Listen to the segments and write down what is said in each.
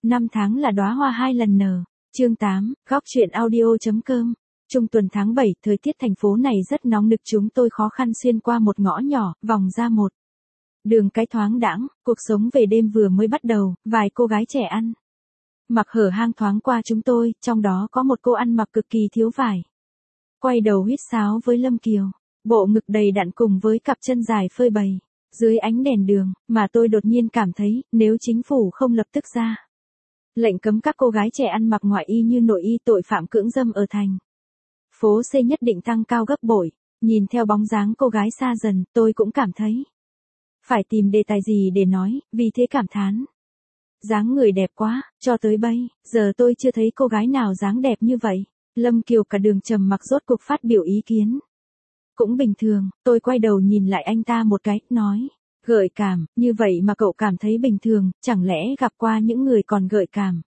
Năm tháng là đóa hoa hai lần nở. Chương 8, góc truyện audio.com. Trung tuần tháng 7, thời tiết thành phố này rất nóng nực, chúng tôi khó khăn xuyên qua một ngõ nhỏ, vòng ra một đường cái thoáng đãng, cuộc sống về đêm vừa mới bắt đầu, vài cô gái trẻ ăn mặc hở hang thoáng qua chúng tôi, trong đó có một cô ăn mặc cực kỳ thiếu vải. Quay đầu huýt sáo với Lâm Kiều, bộ ngực đầy đặn cùng với cặp chân dài phơi bày dưới ánh đèn đường, mà tôi đột nhiên cảm thấy, nếu chính phủ không lập tức ra lệnh cấm các cô gái trẻ ăn mặc ngoại y như nội y, tội phạm cưỡng dâm ở thành phố C nhất định tăng cao gấp bội. Nhìn theo bóng dáng cô gái xa dần, tôi cũng cảm thấy phải tìm đề tài gì để nói, vì thế cảm thán. Dáng người đẹp quá, cho tới bây giờ tôi chưa thấy cô gái nào dáng đẹp như vậy. Lâm Kiều cả đường trầm mặc rốt cuộc phát biểu ý kiến. Cũng bình thường, tôi quay đầu nhìn lại anh ta một cái, nói. Gợi cảm, như vậy mà cậu cảm thấy bình thường, chẳng lẽ gặp qua những người còn gợi cảm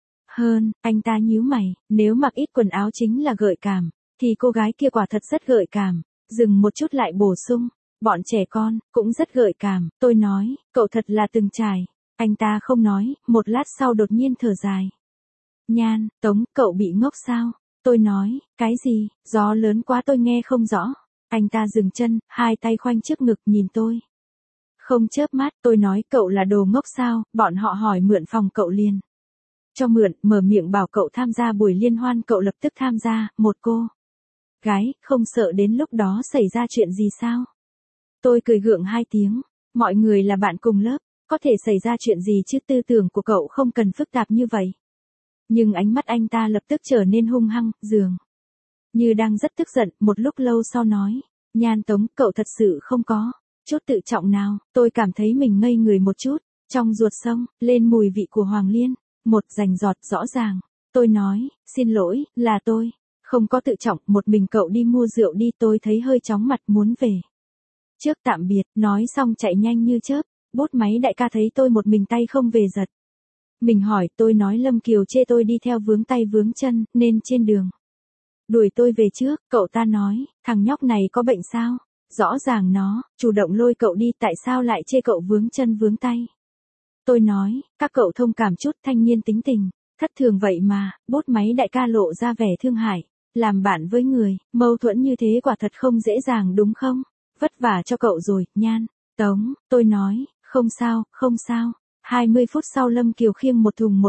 hơn? Anh ta nhíu mày, nếu mặc ít quần áo chính là gợi cảm, thì cô gái kia quả thật rất gợi cảm. Dừng một chút lại bổ sung, bọn trẻ con cũng rất gợi cảm. Tôi nói, cậu thật là từng trải. Anh ta không nói, một lát sau đột nhiên thở dài. Nhan, Tống, cậu bị ngốc sao? Tôi nói, cái gì? Gió lớn quá tôi nghe không rõ. Anh ta dừng chân, hai tay khoanh trước ngực nhìn tôi. Không chớp mắt, tôi nói, cậu là đồ ngốc sao? Bọn họ hỏi mượn phòng cậu liền cho mượn, mở miệng bảo cậu tham gia buổi liên hoan, cậu lập tức tham gia. Một cô gái, không sợ đến lúc đó xảy ra chuyện gì sao? Tôi cười gượng hai tiếng. Mọi người là bạn cùng lớp, có thể xảy ra chuyện gì chứ, tư tưởng của cậu không cần phức tạp như vậy. Nhưng ánh mắt anh ta lập tức trở nên hung hăng, dường như đang rất tức giận. Một lúc lâu sau nói, Nhan Tống, cậu thật sự không có chút tự trọng nào. Tôi cảm thấy mình ngây người một chút, trong ruột sông lên mùi vị của Hoàng Liên, một rành giọt rõ ràng. Tôi nói, xin lỗi, là tôi không có tự trọng, một mình cậu đi mua rượu đi. Tôi thấy hơi chóng mặt muốn về trước tạm biệt, nói xong chạy nhanh như chớp. Bút máy đại ca thấy tôi một mình tay không về giật mình hỏi. Tôi nói Lâm Kiều chê tôi đi theo vướng tay vướng chân, nên trên đường đuổi tôi về trước. Cậu ta nói, thằng nhóc này có bệnh sao? Rõ ràng nó chủ động lôi cậu đi, tại sao lại chê cậu vướng chân vướng tay? Tôi nói, các cậu thông cảm chút, thanh niên tính tình thất thường vậy mà. Bút máy đại ca lộ ra vẻ thương hại. Làm bạn với người mâu thuẫn như thế quả thật không dễ dàng đúng không? Vất vả cho cậu rồi, Nhan Tống. Tôi nói, không sao, không sao. 20 phút sau Lâm Kiều khiêng một thùng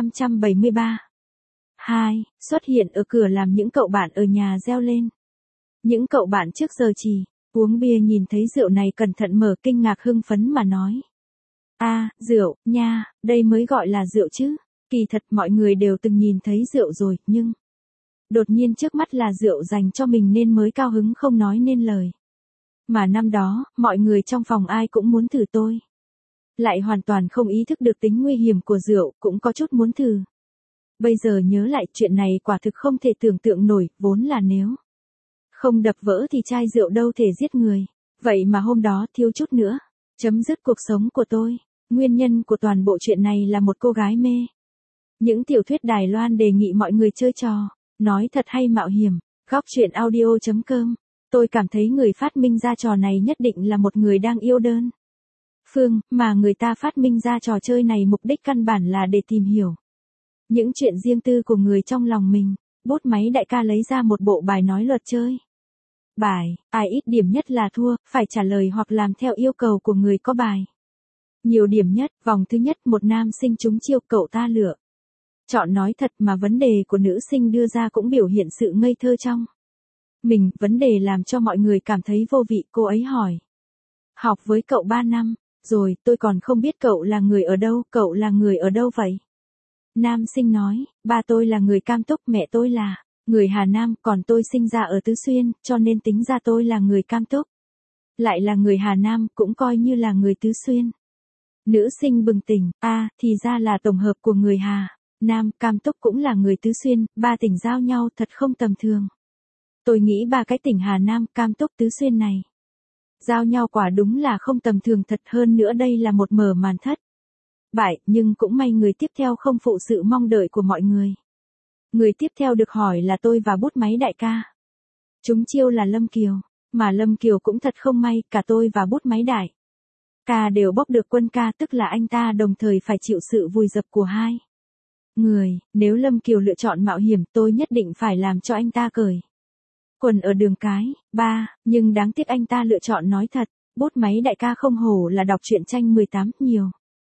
1573 2 xuất hiện ở cửa, làm những cậu bạn ở nhà reo lên. Những cậu bạn trước giờ chỉ uống bia nhìn thấy rượu này cẩn thận mở, kinh ngạc hưng phấn mà nói. Rượu, nha, đây mới gọi là rượu chứ. Kỳ thật mọi người đều từng nhìn thấy rượu rồi, nhưng đột nhiên trước mắt là rượu dành cho mình nên mới cao hứng không nói nên lời. Mà năm đó, mọi người trong phòng ai cũng muốn thử, tôi lại hoàn toàn không ý thức được tính nguy hiểm của rượu, cũng có chút muốn thử. Bây giờ nhớ lại, chuyện này quả thực không thể tưởng tượng nổi, vốn là nếu không đập vỡ thì chai rượu đâu thể giết người. Vậy mà hôm đó thiếu chút nữa chấm dứt cuộc sống của tôi. Nguyên nhân của toàn bộ chuyện này là một cô gái mê những tiểu thuyết Đài Loan đề nghị mọi người chơi trò nói thật hay mạo hiểm. Góc truyện audio.com. Tôi cảm thấy người phát minh ra trò này nhất định là một người đang yêu đơn phương, mà người ta phát minh ra trò chơi này mục đích căn bản là để tìm hiểu những chuyện riêng tư của người trong lòng mình. Bút máy đại ca lấy ra một bộ bài nói luật chơi. Bài, ai ít điểm nhất là thua, phải trả lời hoặc làm theo yêu cầu của người có bài nhiều điểm nhất. Vòng thứ nhất, một nam sinh trúng chiêu, cậu ta lựa chọn nói thật, mà vấn đề của nữ sinh đưa ra cũng biểu hiện sự ngây thơ trong mình. Vấn đề làm cho mọi người cảm thấy vô vị. Cô ấy hỏi, học với cậu 3 năm rồi, tôi còn không biết cậu là người ở đâu. Cậu là người ở đâu vậy? Nam sinh nói, ba tôi là người Cam Túc, mẹ tôi là người Hà Nam, còn tôi sinh ra ở Tứ Xuyên, cho nên tính ra tôi là người Cam Túc, lại là người Hà Nam, cũng coi như là người Tứ Xuyên. Nữ sinh bừng tỉnh, thì ra là tổng hợp của người Hà Nam, Cam Túc cũng là người Tứ Xuyên, ba tỉnh giao nhau thật không tầm thường. Tôi nghĩ ba cái tỉnh Hà Nam, Cam Túc, Tứ Xuyên này giao nhau quả đúng là không tầm thường thật. Hơn nữa đây là một mở màn thất bại, nhưng cũng may người tiếp theo không phụ sự mong đợi của mọi người. Người tiếp theo được hỏi là tôi và bút máy đại ca. Trúng chiêu là Lâm Kiều, mà Lâm Kiều cũng thật không may, cả tôi và bút máy đại ca đều bốc được quân ca, tức là anh ta đồng thời phải chịu sự vùi dập của hai Nếu Lâm Kiều lựa chọn mạo hiểm tôi nhất định phải làm cho anh ta cởi quần ở đường cái. Nhưng đáng tiếc anh ta lựa chọn nói thật. Bút máy đại ca không hổ là đọc truyện tranh 18 nhiều.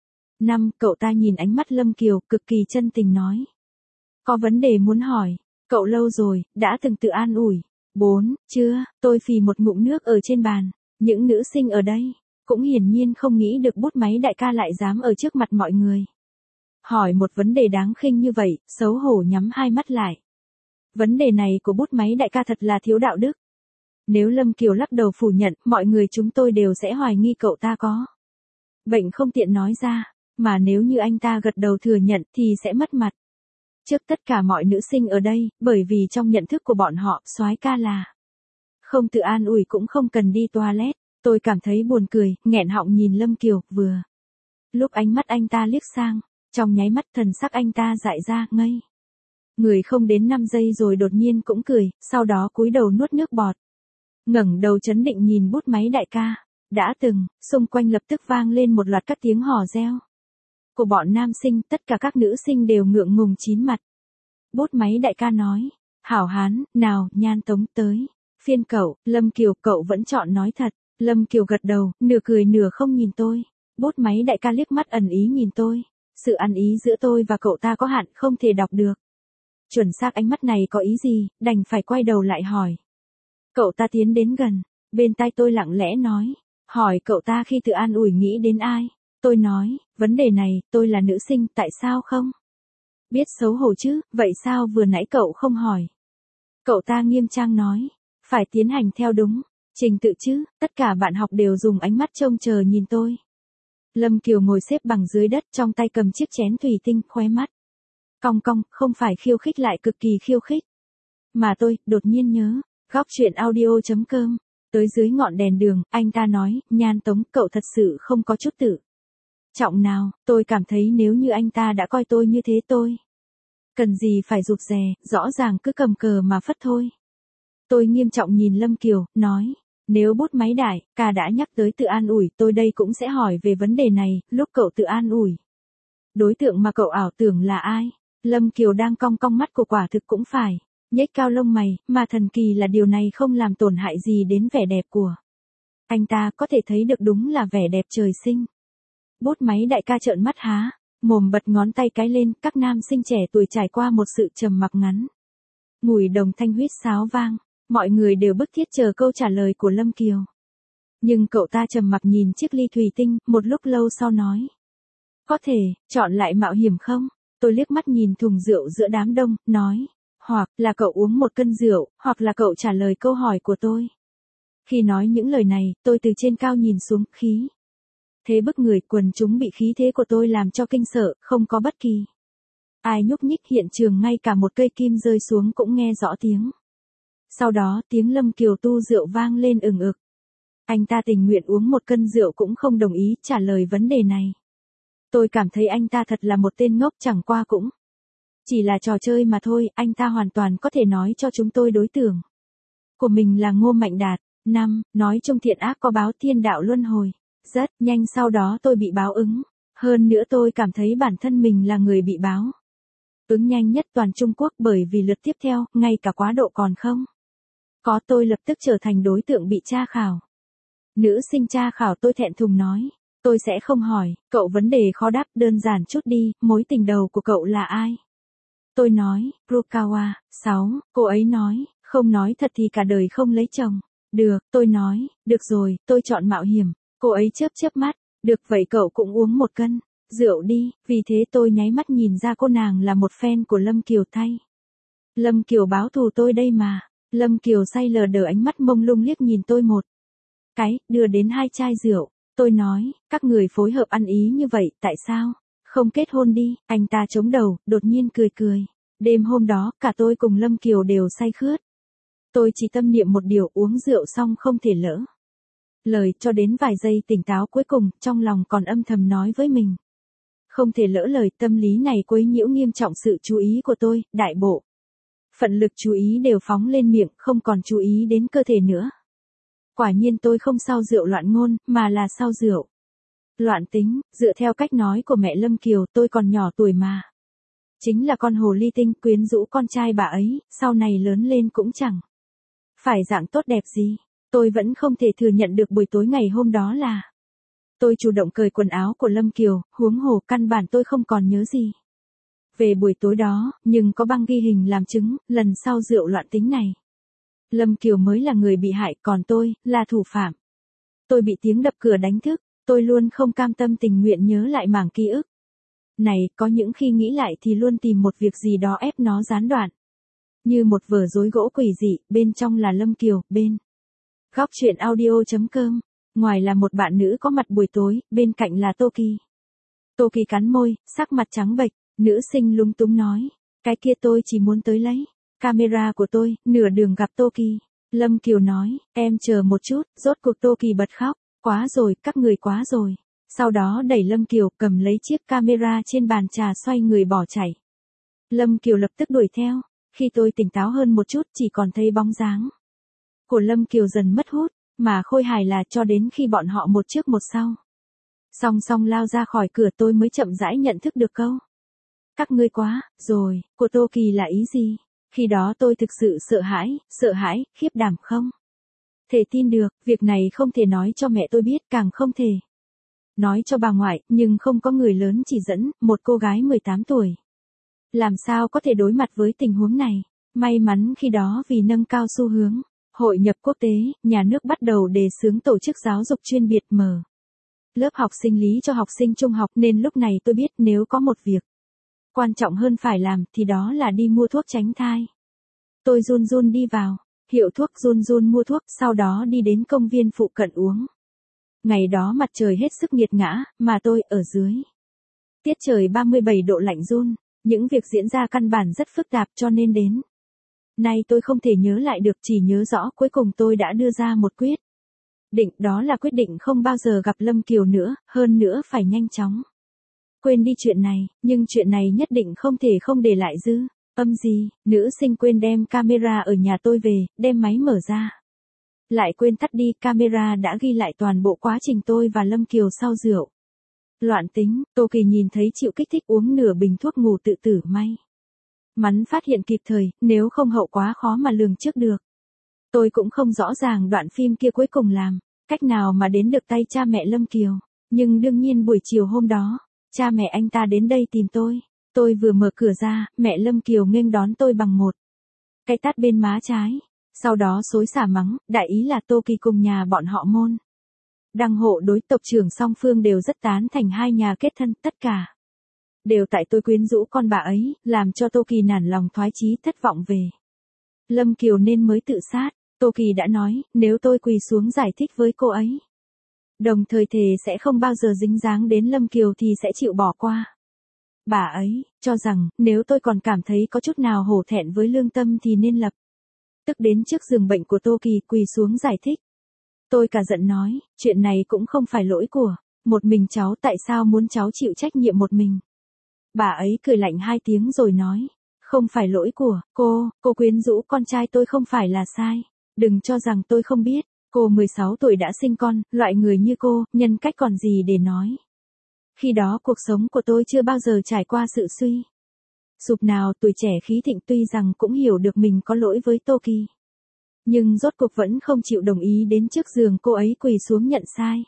Cậu ta nhìn ánh mắt Lâm Kiều, cực kỳ chân tình nói. Có vấn đề muốn hỏi, cậu lâu rồi, đã từng tự an ủi. Chưa, tôi phì một ngụm nước ở trên bàn. Những nữ sinh ở đây, cũng hiển nhiên không nghĩ được bút máy đại ca lại dám ở trước mặt mọi người. Hỏi một vấn đề đáng khinh như vậy, xấu hổ nhắm hai mắt lại. Vấn đề này của bút máy đại ca thật là thiếu đạo đức. Nếu Lâm Kiều lắc đầu phủ nhận, mọi người chúng tôi đều sẽ hoài nghi cậu ta có bệnh không tiện nói ra, mà nếu như anh ta gật đầu thừa nhận thì sẽ mất mặt. Trước tất cả mọi nữ sinh ở đây, bởi vì trong nhận thức của bọn họ, soái ca là không tự an ủi cũng không cần đi toilet. Tôi cảm thấy buồn cười, nghẹn họng nhìn Lâm Kiều, vừa lúc ánh mắt anh ta liếc sang, trong nháy mắt thần sắc anh ta dại ra, ngây người không đến 5 giây rồi đột nhiên cũng cười, sau đó cúi đầu nuốt nước bọt. Ngẩng đầu chấn định nhìn bút máy đại ca. Đã từng, xung quanh lập tức vang lên một loạt các tiếng hò reo của bọn nam sinh, tất cả các nữ sinh đều ngượng ngùng chín mặt. Bút máy đại ca nói, hảo hán, nào, Nhan Tống tới. Phiên cậu, Lâm Kiều, cậu vẫn chọn nói thật. Lâm Kiều gật đầu, nửa cười nửa không nhìn tôi. Bút máy đại ca liếc mắt ẩn ý nhìn tôi. Sự ăn ý giữa tôi và cậu ta có hạn, không thể đọc được. Chuẩn xác ánh mắt này có ý gì, đành phải quay đầu lại hỏi. Cậu ta tiến đến gần, bên tai tôi lặng lẽ nói, hỏi cậu ta khi tự an ủi nghĩ đến ai. Tôi nói, vấn đề này, tôi là nữ sinh, tại sao không? Biết xấu hổ chứ, vậy sao vừa nãy cậu không hỏi? Cậu ta nghiêm trang nói, phải tiến hành theo đúng trình tự chứ, tất cả bạn học đều dùng ánh mắt trông chờ nhìn tôi. Lâm Kiều ngồi xếp bằng dưới đất trong tay cầm chiếc chén thủy tinh, khóe mắt cong cong, không phải khiêu khích lại cực kỳ khiêu khích. Mà tôi, đột nhiên nhớ, góc truyện audio.com, tới dưới ngọn đèn đường, anh ta nói, Nhan Tống, cậu thật sự không có chút tự trọng nào, tôi cảm thấy nếu như anh ta đã coi tôi như thế tôi cần gì phải rụt rè, rõ ràng cứ cầm cờ mà phất thôi. Tôi nghiêm trọng nhìn Lâm Kiều, nói, nếu bút máy đại ca đã nhắc tới tự an ủi, tôi đây cũng sẽ hỏi về vấn đề này, lúc cậu tự an ủi. Đối tượng mà cậu ảo tưởng là ai? Lâm Kiều đang cong cong mắt của quả thực cũng phải nhếch cao lông mày, mà thần kỳ là điều này không làm tổn hại gì đến vẻ đẹp của anh ta, có thể thấy được đúng là vẻ đẹp trời sinh. Bút máy đại ca trợn mắt há mồm, bật ngón tay cái lên, các nam sinh trẻ tuổi trải qua một sự trầm mặc ngắn ngủi, đồng thanh huýt sáo vang, mọi người đều bức thiết chờ câu trả lời của Lâm Kiều. Nhưng cậu ta trầm mặc nhìn chiếc ly thủy tinh, một lúc lâu sau nói, có thể chọn lại mạo hiểm không? Tôi liếc mắt nhìn thùng rượu giữa đám đông, nói, hoặc là cậu uống một cân rượu, hoặc là cậu trả lời câu hỏi của tôi. Khi nói những lời này, tôi từ trên cao nhìn xuống, khí thế bức người, quần chúng bị khí thế của tôi làm cho kinh sợ, không có bất kỳ ai nhúc nhích, hiện trường ngay cả một cây kim rơi xuống cũng nghe rõ tiếng. Sau đó, tiếng Lâm Kiều tu rượu vang lên ừng ực. Anh ta tình nguyện uống một cân rượu cũng không đồng ý trả lời vấn đề này. Tôi cảm thấy anh ta thật là một tên ngốc, chẳng qua cũng chỉ là trò chơi mà thôi, anh ta hoàn toàn có thể nói cho chúng tôi đối tượng của mình là Ngô Mạnh Đạt. Nói chung thiện ác có báo, thiên đạo luân hồi. Rất nhanh sau đó tôi bị báo ứng. Hơn nữa tôi cảm thấy bản thân mình là người bị báo ứng nhanh nhất toàn Trung Quốc, bởi vì lượt tiếp theo, ngay cả quá độ còn không có, tôi lập tức trở thành đối tượng bị tra khảo. Nữ sinh tra khảo tôi thẹn thùng nói, tôi sẽ không hỏi, cậu vấn đề khó đáp, đơn giản chút đi, mối tình đầu của cậu là ai? Tôi nói, Rukawa. Cô ấy nói, không nói thật thì cả đời không lấy chồng. Được, tôi nói, được rồi, tôi chọn mạo hiểm. Cô ấy chớp chớp mắt, được vậy cậu cũng uống một cân rượu đi, vì thế tôi nháy mắt nhìn ra cô nàng là một fan của Lâm Kiều thay. Lâm Kiều báo thù tôi đây mà. Lâm Kiều say lờ đờ, ánh mắt mông lung liếc nhìn tôi một cái, đưa đến 2 chai rượu. Tôi nói, các người phối hợp ăn ý như vậy, tại sao không kết hôn đi? Anh ta chống đầu, đột nhiên cười cười. Đêm hôm đó, cả tôi cùng Lâm Kiều đều say khướt. Tôi chỉ tâm niệm một điều, uống rượu xong không thể lỡ lời, cho đến vài giây tỉnh táo cuối cùng, trong lòng còn âm thầm nói với mình, không thể lỡ lời. Tâm lý này quấy nhiễu nghiêm trọng sự chú ý của tôi, đại bộ phận lực chú ý đều phóng lên miệng, không còn chú ý đến cơ thể nữa. Quả nhiên tôi không sau rượu loạn ngôn, mà là sau rượu loạn tính. Dựa theo cách nói của mẹ Lâm Kiều, tôi còn nhỏ tuổi mà Chính là con hồ ly tinh quyến rũ con trai bà ấy, sau này lớn lên cũng chẳng phải dạng tốt đẹp gì. Tôi vẫn không thể thừa nhận được buổi tối ngày hôm đó là tôi chủ động cởi quần áo của Lâm Kiều, huống hồ căn bản tôi không còn nhớ gì về buổi tối đó, nhưng có băng ghi hình làm chứng, lần sau rượu loạn tính này. Lâm Kiều mới là người bị hại, còn tôi, là thủ phạm. Tôi bị tiếng đập cửa đánh thức, tôi luôn không cam tâm tình nguyện nhớ lại mảng ký ức này, có những khi nghĩ lại thì luôn tìm một việc gì đó ép nó gián đoạn. Như một vở rối gỗ quỷ dị, bên trong là Lâm Kiều, bên góc chuyện audio.com. Ngoài là một bạn nữ có mặt buổi tối, bên cạnh là Toki. Toki cắn môi, sắc mặt trắng bệch, nữ sinh lúng túng nói. Cái kia tôi chỉ muốn tới lấy camera của tôi, nửa đường gặp Toki. Lâm Kiều nói, em chờ một chút, rốt cuộc Toki bật khóc. Quá rồi, các người quá rồi. Sau đó đẩy Lâm Kiều, cầm lấy chiếc camera trên bàn trà xoay người bỏ chạy. Lâm Kiều lập tức đuổi theo. Khi tôi tỉnh táo hơn một chút chỉ còn thấy bóng dáng của Lâm Kiều dần mất hút, mà khôi hài là cho đến khi bọn họ một trước một sau song song lao ra khỏi cửa tôi mới chậm rãi nhận thức được câu các ngươi quá rồi của Toki là ý gì. Khi đó tôi thực sự sợ hãi, khiếp đảm không thể tin được, việc này không thể nói cho mẹ tôi biết, càng không thể nói cho bà ngoại, nhưng không có người lớn chỉ dẫn, một cô gái 18 tuổi. Làm sao có thể đối mặt với tình huống này? May mắn khi đó vì nâng cao xu hướng hội nhập quốc tế, nhà nước bắt đầu đề xướng tổ chức giáo dục chuyên biệt mở lớp học sinh lý cho học sinh trung học, nên lúc này tôi biết nếu có một việc quan trọng hơn phải làm thì đó là đi mua thuốc tránh thai. Tôi run run đi vào hiệu thuốc, run run mua thuốc, sau đó đi đến công viên phụ cận uống. Ngày đó mặt trời hết sức nghiệt ngã, mà tôi ở dưới tiết trời 37 độ lạnh run. Những việc diễn ra căn bản rất phức tạp cho nên đến nay tôi không thể nhớ lại được, chỉ nhớ rõ cuối cùng tôi đã đưa ra một quyết định, đó là quyết định không bao giờ gặp Lâm Kiều nữa, hơn nữa phải nhanh chóng quên đi chuyện này, nhưng chuyện này nhất định không thể không để lại dư âm gì. Nữ sinh quên đem camera ở nhà tôi về, đem máy mở ra lại quên tắt đi, camera đã ghi lại toàn bộ quá trình tôi và Lâm Kiều sau rượu loạn tính. Toki nhìn thấy chịu kích thích uống nửa bình thuốc ngủ tự tử, may mắn phát hiện kịp thời, nếu không hậu quá khó mà lường trước được. Tôi cũng không rõ ràng đoạn phim kia cuối cùng làm cách nào mà đến được tay cha mẹ Lâm Kiều, nhưng đương nhiên buổi chiều hôm đó, cha mẹ anh ta đến đây tìm tôi. Tôi vừa mở cửa ra, mẹ Lâm Kiều nghênh đón tôi bằng một cái tát bên má trái, sau đó xối xả mắng, đại ý là Toki cùng nhà bọn họ môn đăng hộ đối, tộc trưởng song phương đều rất tán thành hai nhà kết thân, tất cả đều tại tôi quyến rũ con bà ấy, làm cho Toki nản lòng thoái chí, thất vọng về Lâm Kiều nên mới tự sát. Toki đã nói, nếu tôi quỳ xuống giải thích với cô ấy, đồng thời thề sẽ không bao giờ dính dáng đến Lâm Kiều thì sẽ chịu bỏ qua bà ấy, cho rằng, nếu tôi còn cảm thấy có chút nào hổ thẹn với lương tâm thì nên lập tức đến trước giường bệnh của Toki quỳ xuống giải thích. Tôi cả giận nói, chuyện này cũng không phải lỗi của một mình cháu, tại sao muốn cháu chịu trách nhiệm một mình. Bà ấy cười lạnh 2 tiếng rồi nói, không phải lỗi của cô quyến rũ con trai tôi không phải là sai. Đừng cho rằng tôi không biết, cô 16 tuổi đã sinh con, loại người như cô, nhân cách còn gì để nói. Khi đó cuộc sống của tôi chưa bao giờ trải qua sự suy sụp nào, tuổi trẻ khí thịnh, tuy rằng cũng hiểu được mình có lỗi với Toki, nhưng rốt cuộc vẫn không chịu đồng ý đến trước giường cô ấy quỳ xuống nhận sai.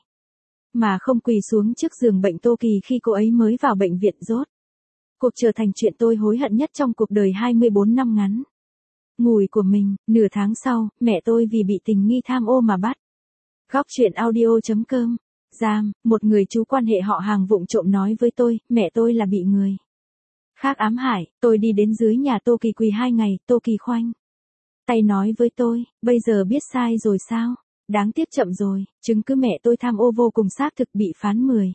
Mà không quỳ xuống trước giường bệnh Toki khi cô ấy mới vào bệnh viện, rốt cuộc trở thành chuyện tôi hối hận nhất trong cuộc đời 24 năm ngắn ngủi của mình. Nửa tháng sau, mẹ tôi vì bị tình nghi tham ô mà bắt. Góc chuyện audio.com. Giam, một người chú quan hệ họ hàng vụng trộm nói với tôi, mẹ tôi là bị người khác ám hại. Tôi đi đến dưới nhà Toki quỳ 2 ngày, Toki khoanh tay nói với tôi, bây giờ biết sai rồi sao? Đáng tiếc chậm rồi, chứng cứ mẹ tôi tham ô vô cùng xác thực, bị phán 10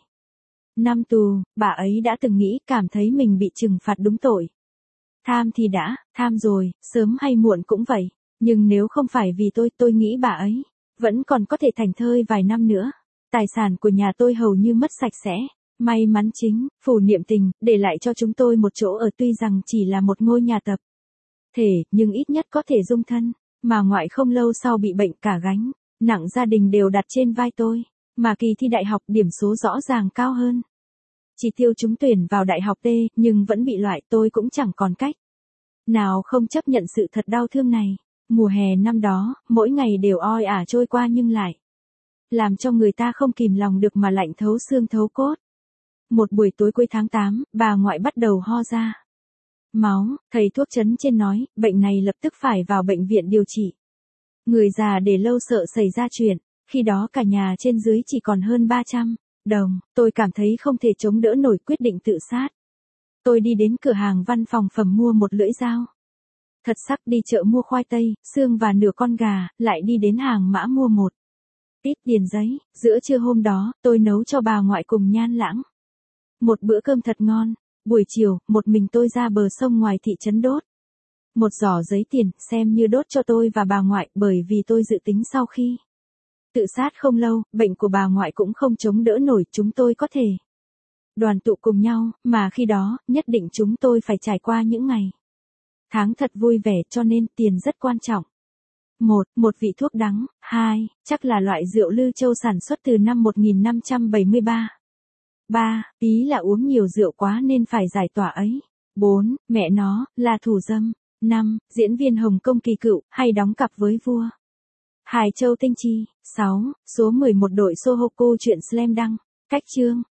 năm tù. Bà ấy đã từng nghĩ, cảm thấy mình bị trừng phạt đúng tội. Tham thì đã, tham rồi, sớm hay muộn cũng vậy. Nhưng nếu không phải vì tôi nghĩ bà ấy vẫn còn có thể thành thơi vài năm nữa. Tài sản của nhà tôi hầu như mất sạch sẽ. May mắn chính phủ niệm tình để lại cho chúng tôi một chỗ ở, tuy rằng chỉ là một ngôi nhà tập thể, nhưng ít nhất có thể dung thân. Mà ngoại không lâu sau bị bệnh, cả gánh nặng gia đình đều đặt trên vai tôi. Mà kỳ thi đại học điểm số rõ ràng cao hơn Chỉ tiêu trúng tuyển vào đại học T, nhưng vẫn bị loại, tôi cũng chẳng còn cách nào không chấp nhận sự thật đau thương này. Mùa hè năm đó, mỗi ngày đều oi ả trôi qua nhưng lại làm cho người ta không kìm lòng được mà lạnh thấu xương thấu cốt. Một buổi tối cuối tháng 8, bà ngoại bắt đầu ho ra máu, thầy thuốc trấn trên nói, bệnh này lập tức phải vào bệnh viện điều trị. Người già để lâu sợ xảy ra chuyện, khi đó cả nhà trên dưới chỉ còn hơn 300 đồng, tôi cảm thấy không thể chống đỡ nổi quyết định tự sát. Tôi đi đến cửa hàng văn phòng phẩm mua một lưỡi dao. Thật sắc đi chợ mua khoai tây, xương và nửa con gà, lại đi đến hàng mã mua một ít tiền giấy. Giữa trưa hôm đó, tôi nấu cho bà ngoại cùng Nhan Lãng một bữa cơm thật ngon. Buổi chiều, một mình tôi ra bờ sông ngoài thị trấn đốt một giỏ giấy tiền, xem như đốt cho tôi và bà ngoại, bởi vì tôi dự tính sau khi tự sát không lâu, bệnh của bà ngoại cũng không chống đỡ nổi, chúng tôi có thể đoàn tụ cùng nhau, mà khi đó, nhất định chúng tôi phải trải qua những ngày tháng thật vui vẻ, cho nên tiền rất quan trọng. Một vị thuốc đắng. 2, chắc là loại rượu Lư Châu sản xuất từ năm 1573. 3, ý là uống nhiều rượu quá nên phải giải tỏa ấy. 4, mẹ nó, là thủ dâm. 5, diễn viên Hồng Kông kỳ cựu, hay đóng cặp với vua Hải Châu Tinh Chi. 6, số 11 đội Sohoku chuyện slam đăng. Cách chương.